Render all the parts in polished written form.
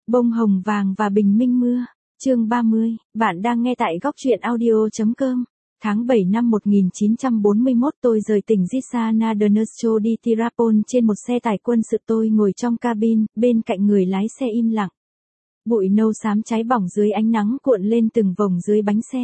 Bông hồng vàng và bình minh mưa. Chương 30, bạn đang nghe tại góc truyện audio.com. Tháng 7 năm 1941 tôi rời tỉnh Zisa na Donetsk đi Tirapol trên một xe tải quân sự. Tôi ngồi trong cabin, bên cạnh người lái xe im lặng. Bụi nâu xám cháy bỏng dưới ánh nắng cuộn lên từng vòng dưới bánh xe.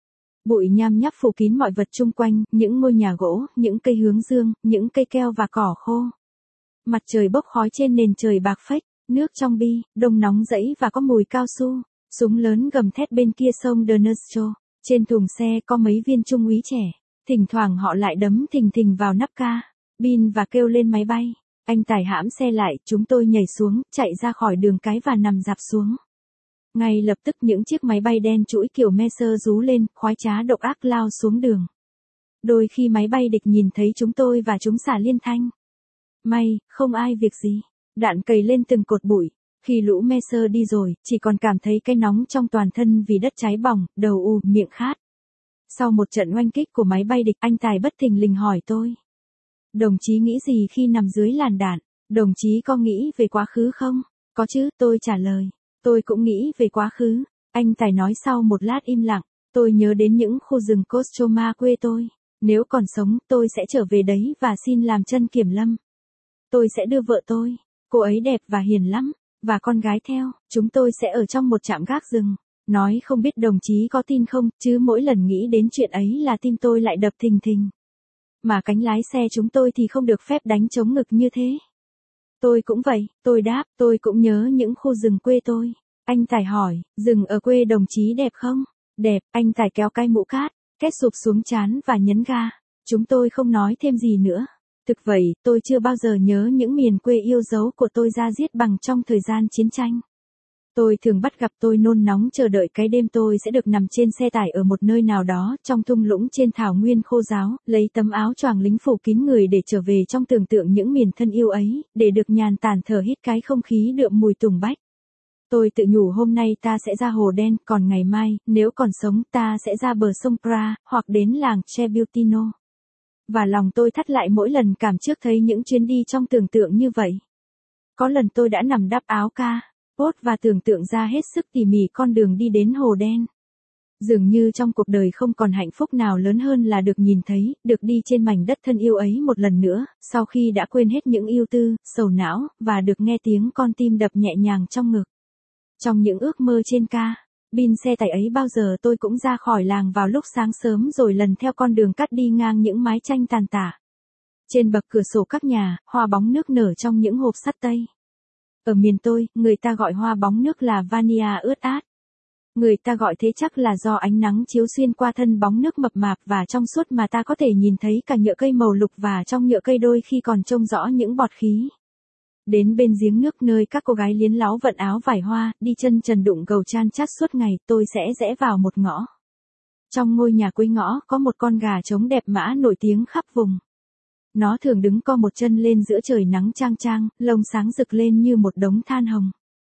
Bụi nham nháp phủ kín mọi vật chung quanh, những ngôi nhà gỗ, những cây hướng dương, những cây keo và cỏ khô. Mặt trời bốc khói trên nền trời bạc phách, nước trong bi, đông nóng rẫy và có mùi cao su. Súng lớn gầm thét bên kia sông Donetsk. Trên thùng xe có mấy viên trung úy trẻ. Thỉnh thoảng họ lại đấm thình thình vào nắp cabin và kêu lên máy bay. Anh tài hãm xe lại, chúng tôi nhảy xuống, chạy ra khỏi đường cái và nằm rạp xuống. Ngay lập tức những chiếc máy bay đen trũi kiểu Messer rú lên, khoái trá độc ác lao xuống đường. Đôi khi máy bay địch nhìn thấy chúng tôi và chúng xả liên thanh. May, không ai việc gì. Đạn cày lên từng cột bụi. Khi lũ Messer đi rồi, chỉ còn cảm thấy cái nóng trong toàn thân vì đất cháy bỏng, đầu u, miệng khát. Sau một trận oanh kích của máy bay địch, anh tài bất thình lình hỏi tôi. Đồng chí nghĩ gì khi nằm dưới làn đạn? Đồng chí có nghĩ về quá khứ không? Có chứ, tôi trả lời. Tôi cũng nghĩ về quá khứ. Anh tài nói sau một lát im lặng. Tôi nhớ đến những khu rừng Kostroma quê tôi. Nếu còn sống, tôi sẽ trở về đấy và xin làm chân kiểm lâm. Tôi sẽ đưa vợ tôi. Cô ấy đẹp và hiền lắm. Và con gái theo, chúng tôi sẽ ở trong một trạm gác rừng. Nói không biết đồng chí có tin không, chứ mỗi lần nghĩ đến chuyện ấy là tim tôi lại đập thình thình. Mà cánh lái xe chúng tôi thì không được phép đánh trống ngực như thế. Tôi cũng vậy, tôi đáp, tôi cũng nhớ những khu rừng quê tôi. Anh tài hỏi, rừng ở quê đồng chí đẹp không? Đẹp, anh tài kéo cái mũ cát, két sụp xuống trán và nhấn ga. Chúng tôi không nói thêm gì nữa. Thực vậy, tôi chưa bao giờ nhớ những miền quê yêu dấu của tôi ra diết bằng trong thời gian chiến tranh. Tôi thường bắt gặp tôi nôn nóng chờ đợi cái đêm tôi sẽ được nằm trên xe tải ở một nơi nào đó trong thung lũng trên thảo nguyên khô ráo, lấy tấm áo choàng lính phủ kín người để trở về trong tưởng tượng những miền thân yêu ấy, để được nhàn tản thở hít cái không khí đượm mùi tùng bách. Tôi tự nhủ hôm nay ta sẽ ra Hồ Đen, còn ngày mai, nếu còn sống ta sẽ ra bờ sông Pra, hoặc đến làng Chebutino. Và lòng tôi thắt lại mỗi lần cảm trước thấy những chuyến đi trong tưởng tượng như vậy. Có lần tôi đã nằm đắp áo capot và tưởng tượng ra hết sức tỉ mỉ con đường đi đến Hồ Đen. Dường như trong cuộc đời không còn hạnh phúc nào lớn hơn là được nhìn thấy, được đi trên mảnh đất thân yêu ấy một lần nữa, sau khi đã quên hết những ưu tư, sầu não, và được nghe tiếng con tim đập nhẹ nhàng trong ngực. Trong những ước mơ trên cabin xe tải ấy bao giờ tôi cũng ra khỏi làng vào lúc sáng sớm rồi lần theo con đường cắt đi ngang những mái tranh tàn tả. Trên bậc cửa sổ các nhà, hoa bóng nước nở trong những hộp sắt tây. Ở miền tôi, người ta gọi hoa bóng nước là vania ướt át. Người ta gọi thế chắc là do ánh nắng chiếu xuyên qua thân bóng nước mập mạp và trong suốt mà ta có thể nhìn thấy cả nhựa cây màu lục và trong nhựa cây đôi khi còn trông rõ những bọt khí. Đến bên giếng nước nơi các cô gái liến láu vận áo vải hoa, đi chân trần đụng gầu chan chát suốt ngày, tôi sẽ rẽ vào một ngõ. Trong ngôi nhà cuối ngõ có một con gà trống đẹp mã nổi tiếng khắp vùng. Nó thường đứng co một chân lên giữa trời nắng chang chang, lông sáng rực lên như một đống than hồng.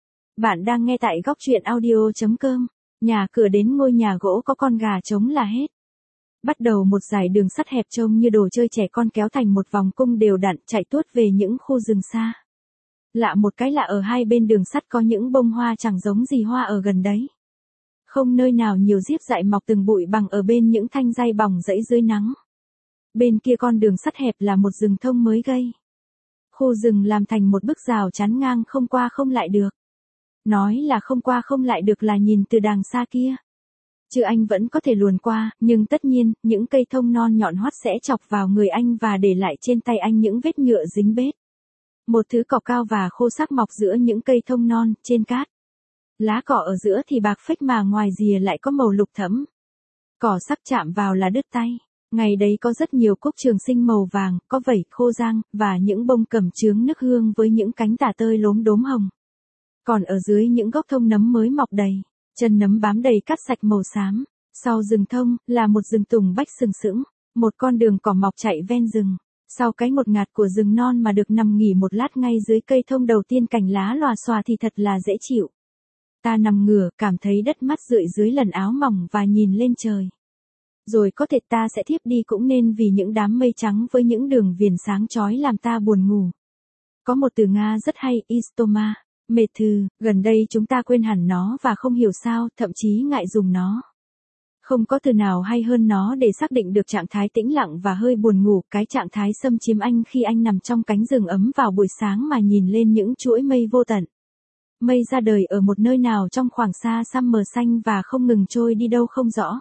Bạn đang nghe tại góc truyện audio.com. Nhà cửa đến ngôi nhà gỗ có con gà trống là hết. Bắt đầu một dải đường sắt hẹp trông như đồ chơi trẻ con kéo thành một vòng cung đều đặn chạy tuốt về những khu rừng xa. Lạ một cái là ở hai bên đường sắt có những bông hoa chẳng giống gì hoa ở gần đấy. Không nơi nào nhiều diếp dại mọc từng bụi bằng ở bên những thanh dây bỏng rẫy dưới nắng. Bên kia con đường sắt hẹp là một rừng thông mới gây. Khu rừng làm thành một bức rào chắn ngang không qua không lại được. Nói là không qua không lại được là nhìn từ đàng xa kia. Chứ anh vẫn có thể luồn qua, nhưng tất nhiên, những cây thông non nhọn hoắt sẽ chọc vào người anh và để lại trên tay anh những vết nhựa dính bết. Một thứ cỏ cao và khô sắc mọc giữa những cây thông non, trên cát. Lá cỏ ở giữa thì bạc phách mà ngoài rìa lại có màu lục thẫm. Cỏ sắc chạm vào là đứt tay. Ngày đấy có rất nhiều cúc trường sinh màu vàng, có vảy, khô rang, và những bông cẩm chướng nức hương với những cánh tả tơi lốm đốm hồng. Còn ở dưới những gốc thông nấm mới mọc đầy, chân nấm bám đầy cát sạch màu xám. Sau rừng thông, là một rừng tùng bách sừng sững, một con đường cỏ mọc chạy ven rừng. Sau cái ngột ngạt của rừng non mà được nằm nghỉ một lát ngay dưới cây thông đầu tiên cành lá lòa xòa thì thật là dễ chịu. Ta nằm ngửa, cảm thấy đất mát rượi dưới lần áo mỏng và nhìn lên trời. Rồi có thể ta sẽ thiếp đi cũng nên vì những đám mây trắng với những đường viền sáng chói làm ta buồn ngủ. Có một từ Nga rất hay, istoma, Mệt thừ, gần đây chúng ta quên hẳn nó và không hiểu sao, thậm chí ngại dùng nó. Không có từ nào hay hơn nó để xác định được trạng thái tĩnh lặng và hơi buồn ngủ, cái trạng thái xâm chiếm anh khi anh nằm trong cánh rừng ấm vào buổi sáng mà nhìn lên những chuỗi mây vô tận. Mây ra đời ở một nơi nào trong khoảng xa xăm mờ xanh và không ngừng trôi đi đâu không rõ.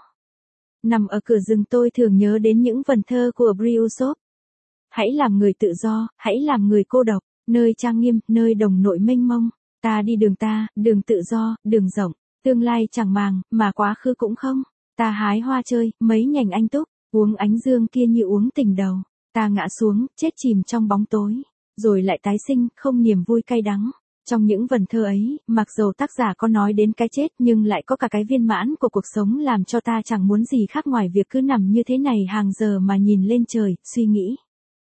Nằm ở cửa rừng tôi thường nhớ đến những vần thơ của Briusov. Hãy làm người tự do, hãy làm người cô độc, nơi trang nghiêm, nơi đồng nội mênh mông. Ta, đường tự do, đường rộng, tương lai chẳng màng, mà quá khứ cũng không. Ta hái hoa chơi, mấy nhành anh túc, uống ánh dương kia như uống tình đầu. Ta ngã xuống, chết chìm trong bóng tối, rồi lại tái sinh, không niềm vui cay đắng. Trong những vần thơ ấy, mặc dầu tác giả có nói đến cái chết nhưng lại có cả cái viên mãn của cuộc sống làm cho ta chẳng muốn gì khác ngoài việc cứ nằm như thế này hàng giờ mà nhìn lên trời, suy nghĩ.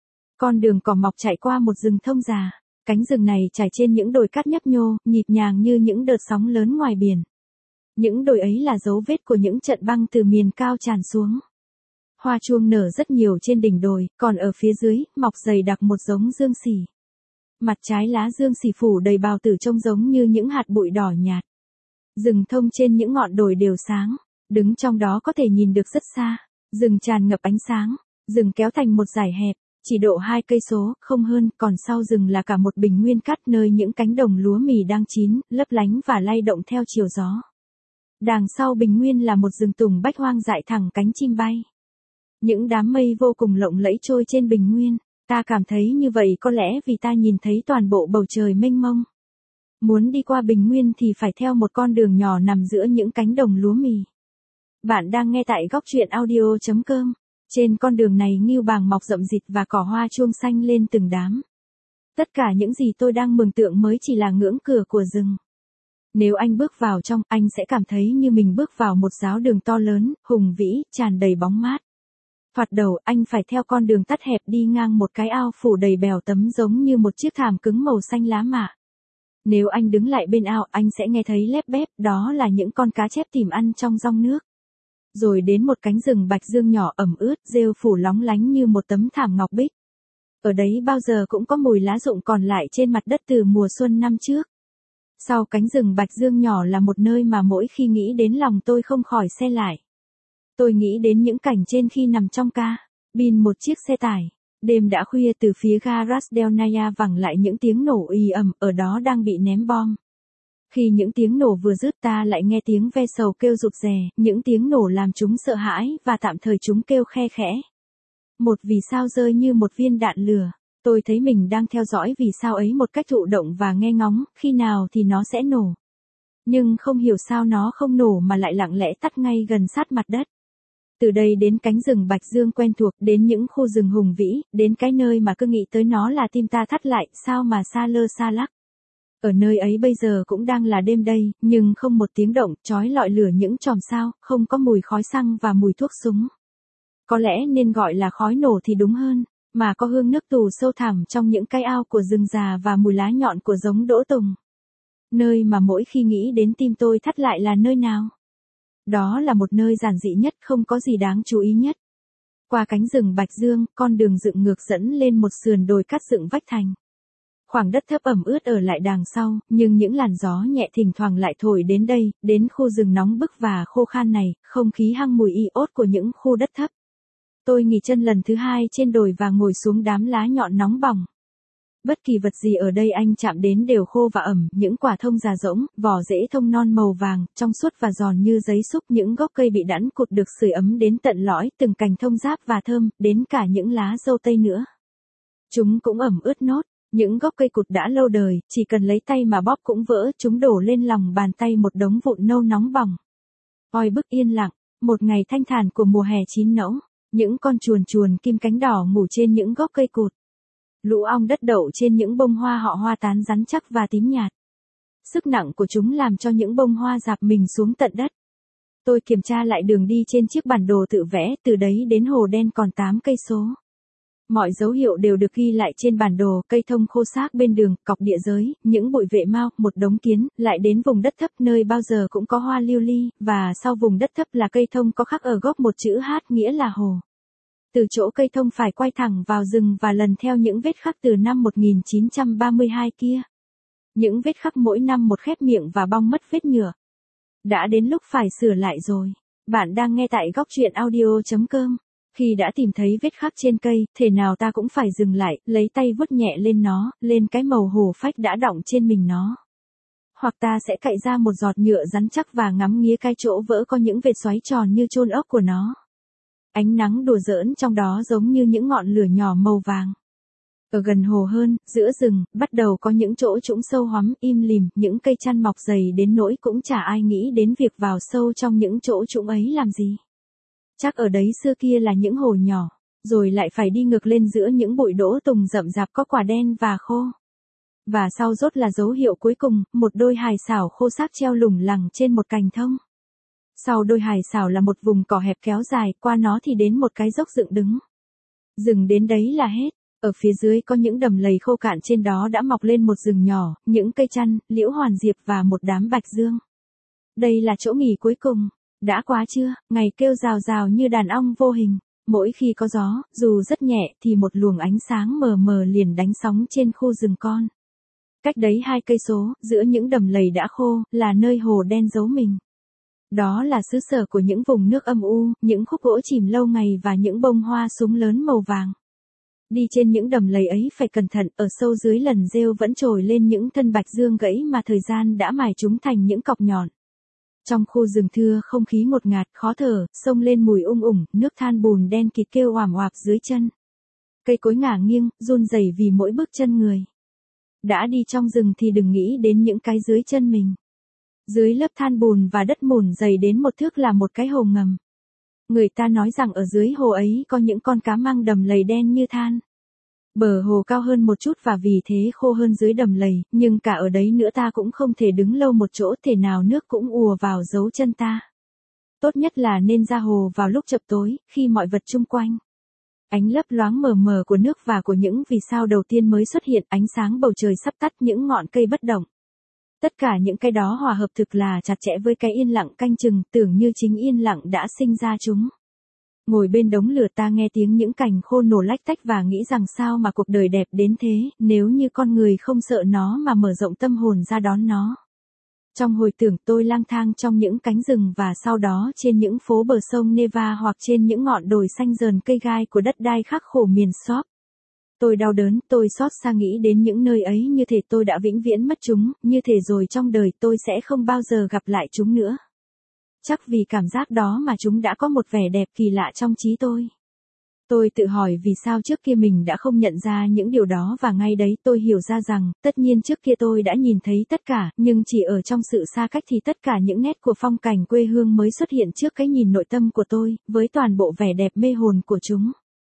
Con đường cỏ mọc chạy qua một rừng thông già. Cánh rừng này trải trên những đồi cát nhấp nhô, nhịp nhàng như những đợt sóng lớn ngoài biển. Những đồi ấy là dấu vết của những trận băng từ miền cao tràn xuống. Hoa chuông nở rất nhiều trên đỉnh đồi, còn ở phía dưới, mọc dày đặc một giống dương xỉ. Mặt trái lá dương xỉ phủ đầy bào tử trông giống như những hạt bụi đỏ nhạt. Rừng thông trên những ngọn đồi đều sáng, đứng trong đó có thể nhìn được rất xa. Rừng tràn ngập ánh sáng, rừng kéo thành một dải hẹp, chỉ độ 2 cây số, không hơn, còn sau rừng là cả một bình nguyên cát nơi những cánh đồng lúa mì đang chín, lấp lánh và lay động theo chiều gió. Đằng sau bình nguyên là một rừng tùng bách hoang dại thẳng cánh chim bay. Những đám mây vô cùng lộng lẫy trôi trên bình nguyên, ta cảm thấy như vậy có lẽ vì ta nhìn thấy toàn bộ bầu trời mênh mông. Muốn đi qua bình nguyên thì phải theo một con đường nhỏ nằm giữa những cánh đồng lúa mì. Bạn đang nghe tại góc truyện audio.com. Trên con đường này ngưu bàng mọc rậm rịt và cỏ hoa chuông xanh lên từng đám. Tất cả những gì tôi đang mường tượng mới chỉ là ngưỡng cửa của rừng. Nếu anh bước vào trong, anh sẽ cảm thấy như mình bước vào một giáo đường to lớn, hùng vĩ, tràn đầy bóng mát. Thoạt đầu, anh phải theo con đường tắt hẹp đi ngang một cái ao phủ đầy bèo tấm giống như một chiếc thảm cứng màu xanh lá mạ. Nếu anh đứng lại bên ao, anh sẽ nghe thấy lép bép, đó là những con cá chép tìm ăn trong dòng nước. Rồi đến một cánh rừng bạch dương nhỏ ẩm ướt, rêu phủ lóng lánh như một tấm thảm ngọc bích. Ở đấy bao giờ cũng có mùi lá rụng còn lại trên mặt đất từ mùa xuân năm trước. Sau cánh rừng bạch dương nhỏ là một nơi mà mỗi khi nghĩ đến lòng tôi không khỏi se lại. Tôi nghĩ đến những cảnh trên khi nằm trong cabin một chiếc xe tải. Đêm đã khuya, từ phía ga Rasdelnaya vẳng lại những tiếng nổ ì ầm, ở đó đang bị ném bom. Khi những tiếng nổ vừa dứt ta lại nghe tiếng ve sầu kêu rụt rè, những tiếng nổ làm chúng sợ hãi và tạm thời chúng kêu khe khẽ. Một vì sao rơi như một viên đạn lửa. Tôi thấy mình đang theo dõi vì sao ấy một cách thụ động và nghe ngóng, khi nào thì nó sẽ nổ. Nhưng không hiểu sao nó không nổ mà lại lặng lẽ tắt ngay gần sát mặt đất. Từ đây đến cánh rừng bạch dương quen thuộc, đến những khu rừng hùng vĩ, đến cái nơi mà cứ nghĩ tới nó là tim ta thắt lại, sao mà xa lơ xa lắc. Ở nơi ấy bây giờ cũng đang là đêm đây, nhưng không một tiếng động, chói lọi lửa những chòm sao, không có mùi khói xăng và mùi thuốc súng. Có lẽ nên gọi là khói nổ thì đúng hơn, mà có hương nước tù sâu thẳm trong những cái ao của rừng già và mùi lá nhọn của giống đỗ tùng. Nơi mà mỗi khi nghĩ đến tim tôi thắt lại là nơi nào? Đó là một nơi giản dị nhất, không có gì đáng chú ý nhất. Qua cánh rừng bạch dương, con đường dựng ngược dẫn lên một sườn đồi cát dựng vách thành. Khoảng đất thấp ẩm ướt ở lại đằng sau, nhưng những làn gió nhẹ thỉnh thoảng lại thổi đến đây, đến khu rừng nóng bức và khô khan này, không khí hăng mùi iốt của những khu đất thấp. Tôi nghỉ chân lần thứ 2 trên đồi và ngồi xuống đám lá nhọn nóng bỏng. Bất kỳ vật gì ở đây anh chạm đến đều khô và ẩm, những quả thông già rỗng, vỏ rễ thông non màu vàng, trong suốt và giòn như giấy xúc, những gốc cây bị đẵn cụt được sưởi ấm đến tận lõi, từng cành thông giáp và thơm, đến cả những lá dâu tây nữa. Chúng cũng ẩm ướt nốt, những gốc cây cụt đã lâu đời, chỉ cần lấy tay mà bóp cũng vỡ, chúng đổ lên lòng bàn tay một đống vụn nâu nóng bỏng. Oi bức yên lặng, một ngày thanh thản của mùa hè chín nẫu, những con chuồn chuồn kim cánh đỏ ngủ trên những gốc cây cụt. Lũ ong đất đậu trên những bông hoa họ hoa tán rắn chắc và tím nhạt. Sức nặng của chúng làm cho những bông hoa rạp mình xuống tận đất. Tôi kiểm tra lại đường đi trên chiếc bản đồ tự vẽ, từ đấy đến hồ đen còn 8 cây số. Mọi dấu hiệu đều được ghi lại trên bản đồ, cây thông khô xác bên đường, cọc địa giới, những bụi vệ mao, một đống kiến, lại đến vùng đất thấp nơi bao giờ cũng có hoa lưu ly, và sau vùng đất thấp là cây thông có khắc ở gốc một chữ H nghĩa là hồ. Từ chỗ cây thông phải quay thẳng vào rừng và lần theo những vết khắc từ năm 1932 kia. Những vết khắc mỗi năm một khép miệng và bong mất vết nhựa. Đã đến lúc phải sửa lại rồi. Bạn đang nghe tại góc truyện audio.com. Khi đã tìm thấy vết khắc trên cây, thể nào ta cũng phải dừng lại, lấy tay vuốt nhẹ lên nó, lên cái màu hổ phách đã đọng trên mình nó. Hoặc ta sẽ cạy ra một giọt nhựa rắn chắc và ngắm nghía cái chỗ vỡ có những vệt xoáy tròn như chôn ốc của nó. Ánh nắng đùa giỡn trong đó giống như những ngọn lửa nhỏ màu vàng. Ở gần hồ hơn, giữa rừng, bắt đầu có những chỗ trũng sâu hoắm, im lìm, những cây chăn mọc dày đến nỗi cũng chả ai nghĩ đến việc vào sâu trong những chỗ trũng ấy làm gì. Chắc ở đấy xưa kia là những hồ nhỏ, rồi lại phải đi ngược lên giữa những bụi đỗ tùng rậm rạp có quả đen và khô. Và sau rốt là dấu hiệu cuối cùng, một đôi hài xảo khô xác treo lủng lẳng trên một cành thông. Sau đôi hài xảo là một vùng cỏ hẹp kéo dài, qua nó thì đến một cái dốc dựng đứng. Dừng đến đấy là hết. Ở phía dưới có những đầm lầy khô cạn, trên đó đã mọc lên một rừng nhỏ, những cây chăn, liễu hoàn diệp và một đám bạch dương. Đây là chỗ nghỉ cuối cùng. Đã quá chưa, ngày kêu rào rào như đàn ong vô hình. Mỗi khi có gió, dù rất nhẹ thì một luồng ánh sáng mờ mờ liền đánh sóng trên khu rừng con. Cách đấy 2 cây số, giữa những đầm lầy đã khô, là nơi hồ đen giấu mình. Đó là xứ sở của những vùng nước âm u, những khúc gỗ chìm lâu ngày và những bông hoa súng lớn màu vàng. Đi trên những đầm lầy ấy phải cẩn thận, ở sâu dưới lần rêu vẫn trồi lên những thân bạch dương gãy mà thời gian đã mài chúng thành những cọc nhọn. Trong khu rừng thưa không khí ngột ngạt, khó thở, xông lên mùi ủng, nước than bùn đen kịt kêu oảm oạp dưới chân. Cây cối ngả nghiêng, run rẩy vì mỗi bước chân người. Đã đi trong rừng thì đừng nghĩ đến những cái dưới chân mình. Dưới lớp than bùn và đất mùn dày đến một thước là một cái hồ ngầm. Người ta nói rằng ở dưới hồ ấy có những con cá măng đầm lầy đen như than. Bờ hồ cao hơn một chút và vì thế khô hơn dưới đầm lầy, nhưng cả ở đấy nữa ta cũng không thể đứng lâu một chỗ, thể nào nước cũng ùa vào dấu chân ta. Tốt nhất là nên ra hồ vào lúc chập tối, khi mọi vật chung quanh. Ánh lấp loáng mờ mờ của nước và của những vì sao đầu tiên mới xuất hiện, ánh sáng bầu trời sắp tắt, những ngọn cây bất động. Tất cả những cái đó hòa hợp thực là chặt chẽ với cái yên lặng canh chừng, tưởng như chính yên lặng đã sinh ra chúng. Ngồi bên đống lửa ta nghe tiếng những cành khô nổ lách tách và nghĩ rằng sao mà cuộc đời đẹp đến thế, nếu như con người không sợ nó mà mở rộng tâm hồn ra đón nó. Trong hồi tưởng tôi lang thang trong những cánh rừng và sau đó trên những phố bờ sông Neva hoặc trên những ngọn đồi xanh rờn cây gai của đất đai khắc khổ miền Shop. Tôi đau đớn, tôi xót xa nghĩ đến những nơi ấy như thể tôi đã vĩnh viễn mất chúng, như thể rồi trong đời tôi sẽ không bao giờ gặp lại chúng nữa. Chắc vì cảm giác đó mà chúng đã có một vẻ đẹp kỳ lạ trong trí tôi. Tôi tự hỏi vì sao trước kia mình đã không nhận ra những điều đó và ngay đấy tôi hiểu ra rằng, tất nhiên trước kia tôi đã nhìn thấy tất cả, nhưng chỉ ở trong sự xa cách thì tất cả những nét của phong cảnh quê hương mới xuất hiện trước cái nhìn nội tâm của tôi, với toàn bộ vẻ đẹp mê hồn của chúng.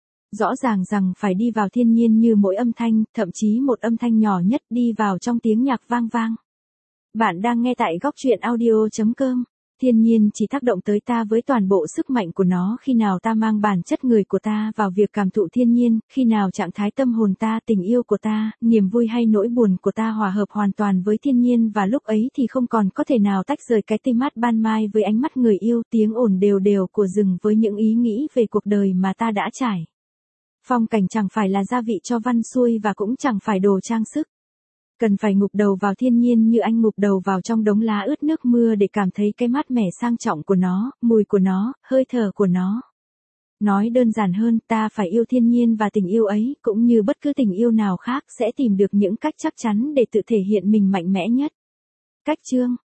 Rõ ràng rằng phải đi vào thiên nhiên như mỗi âm thanh, thậm chí một âm thanh nhỏ nhất đi vào trong tiếng nhạc vang vang. Bạn đang nghe tại góc truyện audio.com. Thiên nhiên chỉ tác động tới ta với toàn bộ sức mạnh của nó khi nào ta mang bản chất người của ta vào việc cảm thụ thiên nhiên, khi nào trạng thái tâm hồn ta, tình yêu của ta, niềm vui hay nỗi buồn của ta hòa hợp hoàn toàn với thiên nhiên và lúc ấy thì không còn có thể nào tách rời cái tinh mát ban mai với ánh mắt người yêu, tiếng ồn đều đều của rừng với những ý nghĩ về cuộc đời mà ta đã trải. Phong cảnh chẳng phải là gia vị cho văn xuôi và cũng chẳng phải đồ trang sức. Cần phải ngụp đầu vào thiên nhiên như anh ngụp đầu vào trong đống lá ướt nước mưa để cảm thấy cái mát mẻ sang trọng của nó, mùi của nó, hơi thở của nó. Nói đơn giản hơn, ta phải yêu thiên nhiên và tình yêu ấy, cũng như bất cứ tình yêu nào khác sẽ tìm được những cách chắc chắn để tự thể hiện mình mạnh mẽ nhất. Cách chương